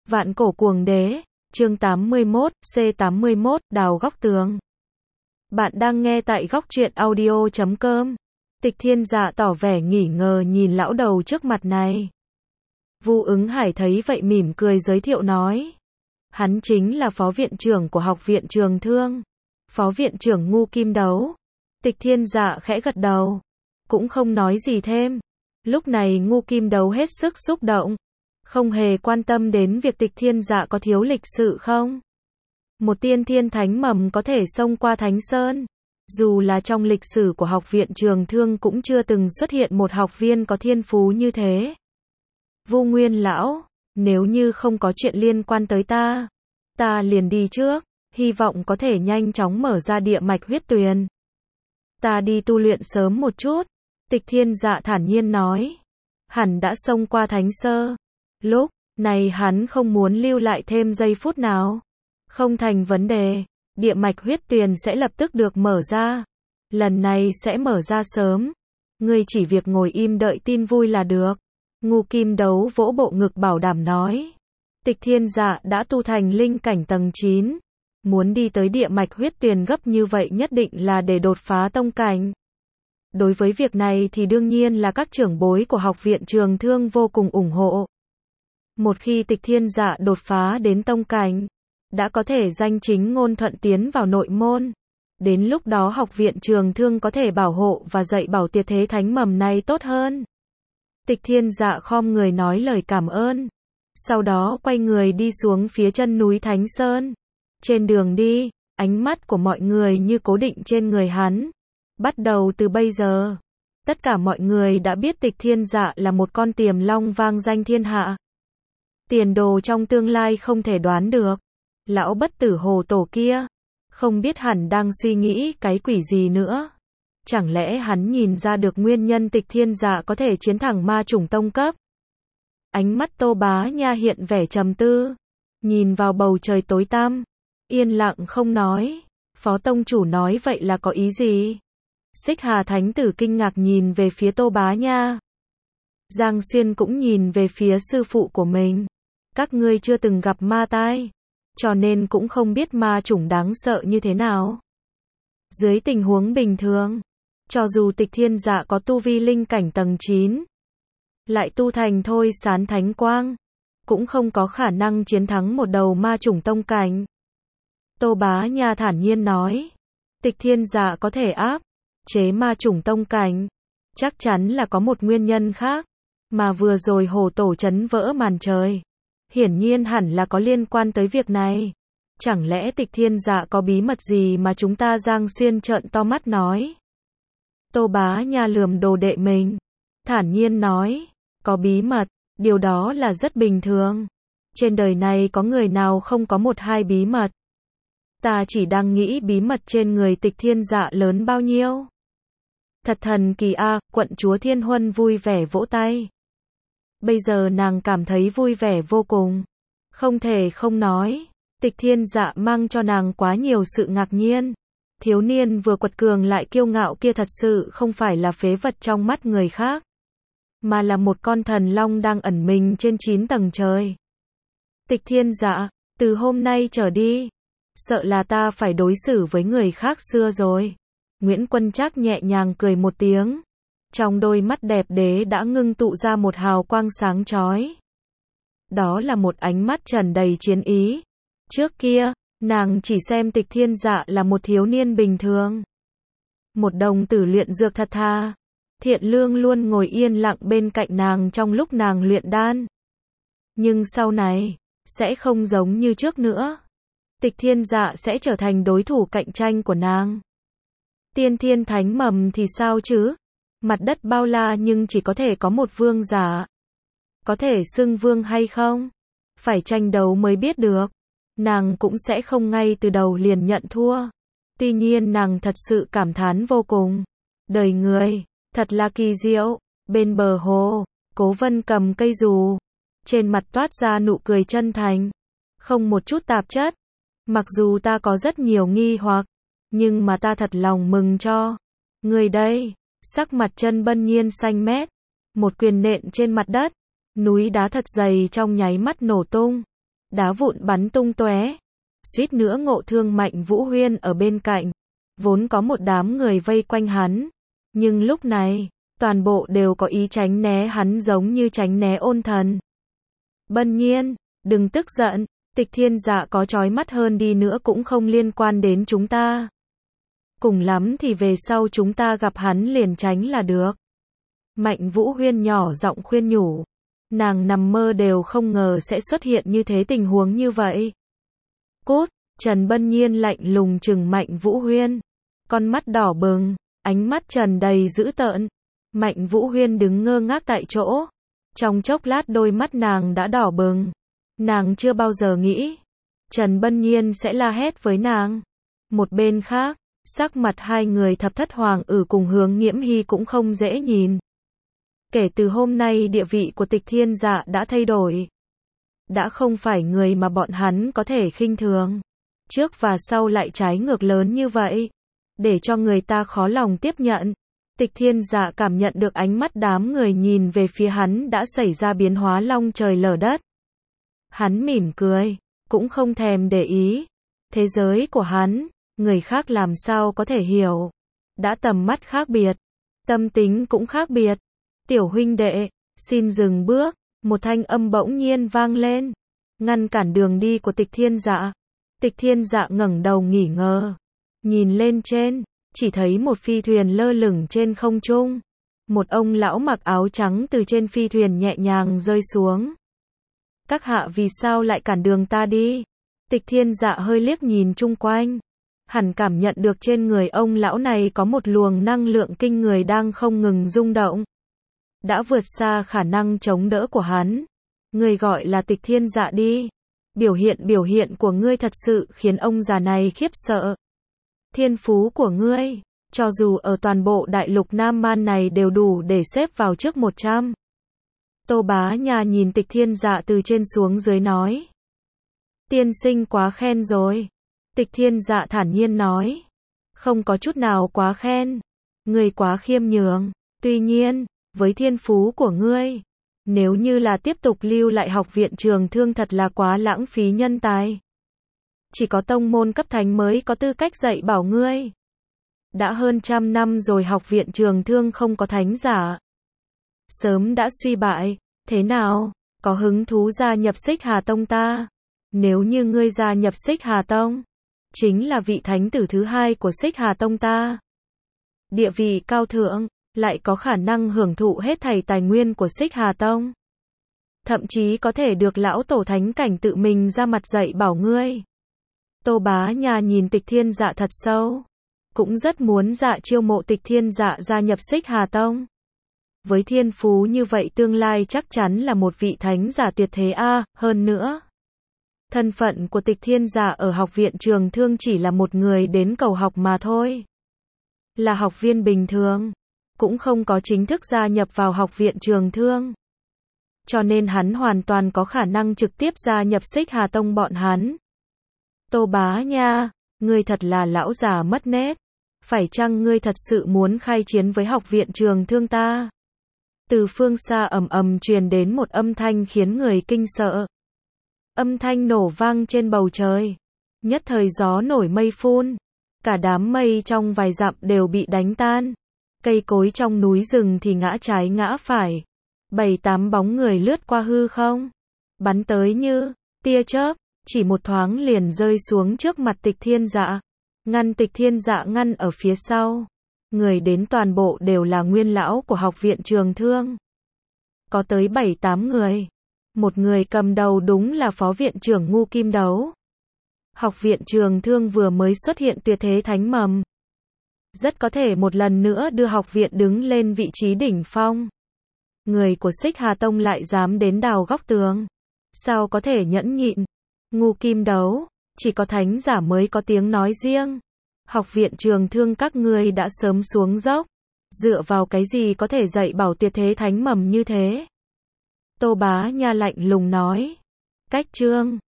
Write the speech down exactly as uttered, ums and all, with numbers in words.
Vạn cổ cuồng đế, chương tám mươi mốt, C tám mươi mốt, đào góc tường. Bạn đang nghe tại góc truyện audio chấm com. Tịch Thiên Dạ tỏ vẻ nghi ngờ nhìn lão đầu trước mặt này. Vu Ứng Hải thấy vậy mỉm cười giới thiệu nói. Hắn chính là phó viện trưởng của học viện Trường Thương. Phó viện trưởng Ngu Kim Đấu. Tịch Thiên Dạ khẽ gật đầu. Cũng không nói gì thêm. Lúc này Ngu Kim Đấu hết sức xúc động. Không hề quan tâm đến việc Tịch Thiên Dạ có thiếu lịch sự không. Một tiên thiên thánh mầm có thể xông qua Thánh Sơn. Dù là trong lịch sử của học viện Trường Thương cũng chưa từng xuất hiện một học viên có thiên phú như thế. Vu Nguyên lão, nếu như không có chuyện liên quan tới ta, ta liền đi trước, hy vọng có thể nhanh chóng mở ra địa mạch huyết tuyền. Ta đi tu luyện sớm một chút, Tịch Thiên Dạ thản nhiên nói. Hẳn đã xông qua Thánh Sơ. Lúc này hắn không muốn lưu lại thêm giây phút nào. Không thành vấn đề, địa mạch huyết tuyền sẽ lập tức được mở ra. Lần này sẽ mở ra sớm. Ngươi chỉ việc ngồi im đợi tin vui là được. Ngu Kim Đấu vỗ bộ ngực bảo đảm nói. Tịch Thiên Dạ đã tu thành linh cảnh tầng chín. Muốn đi tới địa mạch huyết tuyền gấp như vậy nhất định là để đột phá tông cảnh. Đối với việc này thì đương nhiên là các trưởng bối của học viện Trường Thương vô cùng ủng hộ. Một khi Tịch Thiên Dạ đột phá đến tông cảnh, đã có thể danh chính ngôn thuận tiến vào nội môn. Đến lúc đó học viện Trường Thương có thể bảo hộ và dạy bảo tuyệt thế thánh mầm này tốt hơn. Tịch Thiên Dạ khom người nói lời cảm ơn. Sau đó quay người đi xuống phía chân núi Thánh Sơn. Trên đường đi, ánh mắt của mọi người như cố định trên người hắn. Bắt đầu từ bây giờ, tất cả mọi người đã biết Tịch Thiên Dạ là một con tiềm long vang danh thiên hạ. Tiền đồ trong tương lai không thể đoán được. Lão bất tử hồ tổ kia, không biết hẳn đang suy nghĩ cái quỷ gì nữa. Chẳng lẽ hắn nhìn ra được nguyên nhân Tịch Thiên Dạ có thể chiến thẳng ma chủng tông cấp? Ánh mắt Tô Bá Nha hiện vẻ trầm tư, nhìn vào bầu trời tối tăm, yên lặng không nói. Phó tông chủ nói vậy là có ý gì? Xích Hà Thánh Tử kinh ngạc nhìn về phía Tô Bá Nha. Giang Xuyên cũng nhìn về phía sư phụ của mình. Các ngươi chưa từng gặp ma tai, cho nên cũng không biết ma chủng đáng sợ như thế nào. Dưới tình huống bình thường, cho dù Tịch Thiên Dạ có tu vi linh cảnh tầng chín, lại tu thành thôi sán thánh quang, cũng không có khả năng chiến thắng một đầu ma chủng tông cảnh. Tô Bá Nha thản nhiên nói, Tịch Thiên Dạ có thể áp chế ma chủng tông cảnh, chắc chắn là có một nguyên nhân khác, mà vừa rồi hồ tổ chấn vỡ màn trời. Hiển nhiên hẳn là có liên quan tới việc này. Chẳng lẽ Tịch Thiên Dạ có bí mật gì mà chúng ta? Giang Xuyên trợn to mắt nói. Tô Bá Nha lườm đồ đệ mình, thản nhiên nói, có bí mật, điều đó là rất bình thường. Trên đời này có người nào không có một hai bí mật. Ta chỉ đang nghĩ bí mật trên người Tịch Thiên Dạ lớn bao nhiêu. Thật thần kỳ a, quận chúa Thiên Huân vui vẻ vỗ tay. Bây giờ nàng cảm thấy vui vẻ vô cùng. Không thể không nói, Tịch Thiên Dạ mang cho nàng quá nhiều sự ngạc nhiên. Thiếu niên vừa quật cường lại kiêu ngạo kia thật sự không phải là phế vật trong mắt người khác, mà là một con thần long đang ẩn mình trên chín tầng trời. Tịch Thiên Dạ, từ hôm nay trở đi, sợ là ta phải đối xử với người khác xưa rồi. Nguyễn Quân Trác nhẹ nhàng cười một tiếng. Trong đôi mắt đẹp đế đã ngưng tụ ra một hào quang sáng chói. Đó là một ánh mắt tràn đầy chiến ý. Trước kia, nàng chỉ xem Tịch Thiên Dạ là một thiếu niên bình thường. Một đồng tử luyện dược thật thà. Thiện lương luôn ngồi yên lặng bên cạnh nàng trong lúc nàng luyện đan. Nhưng sau này, sẽ không giống như trước nữa. Tịch Thiên Dạ sẽ trở thành đối thủ cạnh tranh của nàng. Tiên thiên thánh mầm thì sao chứ? Mặt đất bao la nhưng chỉ có thể có một vương giả. Có thể xưng vương hay không? Phải tranh đấu mới biết được. Nàng cũng sẽ không ngay từ đầu liền nhận thua. Tuy nhiên nàng thật sự cảm thán vô cùng. Đời người, thật là kỳ diệu. Bên bờ hồ, Cố Vân cầm cây dù. Trên mặt toát ra nụ cười chân thành. Không một chút tạp chất. Mặc dù ta có rất nhiều nghi hoặc, nhưng mà ta thật lòng mừng cho người đây. Sắc mặt Chân Bân Nhiên xanh mét, một quyền nện trên mặt đất, núi đá thật dày trong nháy mắt nổ tung. đá vụn bắn tung tóe, suýt nữa ngộ thương Mạnh Vũ Huyên ở bên cạnh. Vốn có một đám người vây quanh hắn, nhưng lúc này, toàn bộ đều có ý tránh né hắn giống như tránh né ôn thần. Bân Nhiên, đừng tức giận, Tịch Thiên Dạ có chói mắt hơn đi nữa cũng không liên quan đến chúng ta. Cùng lắm thì về sau chúng ta gặp hắn liền tránh là được. Mạnh Vũ Huyên nhỏ giọng khuyên nhủ. Nàng nằm mơ đều không ngờ sẽ xuất hiện như thế tình huống như vậy. Cút, Trần Bân Nhiên lạnh lùng trừng Mạnh Vũ Huyên. Con mắt đỏ bừng, ánh mắt Trần đầy dữ tợn. Mạnh Vũ Huyên đứng ngơ ngác tại chỗ. Trong chốc lát đôi mắt nàng đã đỏ bừng. Nàng chưa bao giờ nghĩ Trần Bân Nhiên sẽ la hét với nàng. Một bên khác, sắc mặt hai người Thập Thất Hoàng Ử cùng Hướng Nghiễm Hy cũng không dễ nhìn. Kể từ hôm nay địa vị của Tịch Thiên Dạ đã thay đổi. Đã không phải người mà bọn hắn có thể khinh thường. Trước và sau lại trái ngược lớn như vậy. Để cho người ta khó lòng tiếp nhận. Tịch Thiên Dạ cảm nhận được ánh mắt đám người nhìn về phía hắn đã xảy ra biến hóa long trời lở đất. Hắn mỉm cười, cũng không thèm để ý. Thế giới của hắn, người khác làm sao có thể hiểu. Đã tầm mắt khác biệt, tâm tính cũng khác biệt. Tiểu huynh đệ, xin dừng bước, một thanh âm bỗng nhiên vang lên, ngăn cản đường đi của Tịch Thiên Dạ. Tịch Thiên Dạ ngẩng đầu nghỉ ngờ, nhìn lên trên, chỉ thấy một phi thuyền lơ lửng trên không trung. Một ông lão mặc áo trắng từ trên phi thuyền nhẹ nhàng rơi xuống. Các hạ vì sao lại cản đường ta đi? Tịch Thiên Dạ hơi liếc nhìn chung quanh. Hẳn cảm nhận được trên người ông lão này có một luồng năng lượng kinh người đang không ngừng rung động. Đã vượt xa khả năng chống đỡ của hắn. Người gọi là Tịch Thiên Dạ đi. Biểu hiện biểu hiện của ngươi thật sự khiến ông già này khiếp sợ. Thiên phú của ngươi, cho dù ở toàn bộ đại lục Nam Man này đều đủ để xếp vào trước một trăm. Tô Bá Nha nhìn Tịch Thiên Dạ từ trên xuống dưới nói. Tiên sinh quá khen rồi. Tịch Thiên Dạ thản nhiên nói. Không có chút nào quá khen. Ngươi quá khiêm nhường. Tuy nhiên, với thiên phú của ngươi, nếu như là tiếp tục lưu lại học viện Trường Thương thật là quá lãng phí nhân tài. Chỉ có tông môn cấp thánh mới có tư cách dạy bảo ngươi. Đã hơn trăm năm rồi học viện Trường Thương không có thánh giả. Sớm đã suy bại, thế nào, có hứng thú gia nhập Xích Hà Tông ta? Nếu như ngươi gia nhập Xích Hà Tông, chính là vị thánh tử thứ hai của Xích Hà Tông ta. Địa vị cao thượng, lại có khả năng hưởng thụ hết thảy tài nguyên của Xích Hà Tông. Thậm chí có thể được lão tổ thánh cảnh tự mình ra mặt dạy bảo ngươi. Tô Bá Nha nhìn Tịch Thiên Dạ thật sâu. Cũng rất muốn dạ chiêu mộ Tịch Thiên Dạ gia nhập Xích Hà Tông. Với thiên phú như vậy tương lai chắc chắn là một vị thánh giả tuyệt thế a, à, hơn nữa. Thân phận của Tịch Thiên Dạ ở học viện Trường Thương chỉ là một người đến cầu học mà thôi. Là học viên bình thường, cũng không có chính thức gia nhập vào học viện Trường Thương. Cho nên hắn hoàn toàn có khả năng trực tiếp gia nhập Xích Hà Tông bọn hắn. Tô Bá Nha, ngươi thật là lão già mất nết. Phải chăng ngươi thật sự muốn khai chiến với học viện Trường Thương ta? Từ phương xa ầm ầm truyền đến một âm thanh khiến người kinh sợ. Âm thanh nổ vang trên bầu trời. Nhất thời gió nổi mây phun. Cả đám mây trong vài dặm đều bị đánh tan. Cây cối trong núi rừng thì ngã trái ngã phải. Bảy tám bóng người lướt qua hư không. Bắn tới như tia chớp, chỉ một thoáng liền rơi xuống trước mặt Tịch Thiên Dạ. Ngăn Tịch Thiên Dạ ngăn ở phía sau. Người đến toàn bộ đều là nguyên lão của học viện Trường Thương. Có tới bảy tám người. Một người cầm đầu đúng là phó viện trưởng Ngu Kim Đấu. Học viện Trường Thương vừa mới xuất hiện tuyệt thế thánh mầm. Rất có thể một lần nữa đưa học viện đứng lên vị trí đỉnh phong. Người của Xích Hà Tông lại dám đến đào góc tường. Sao có thể nhẫn nhịn? Ngu Kim Đấu, chỉ có thánh giả mới có tiếng nói riêng. Học viện Trường Thương các ngươi đã sớm xuống dốc. Dựa vào cái gì có thể dạy bảo tuyệt thế thánh mầm như thế? Tô Bá Nha lạnh lùng nói. Cách chương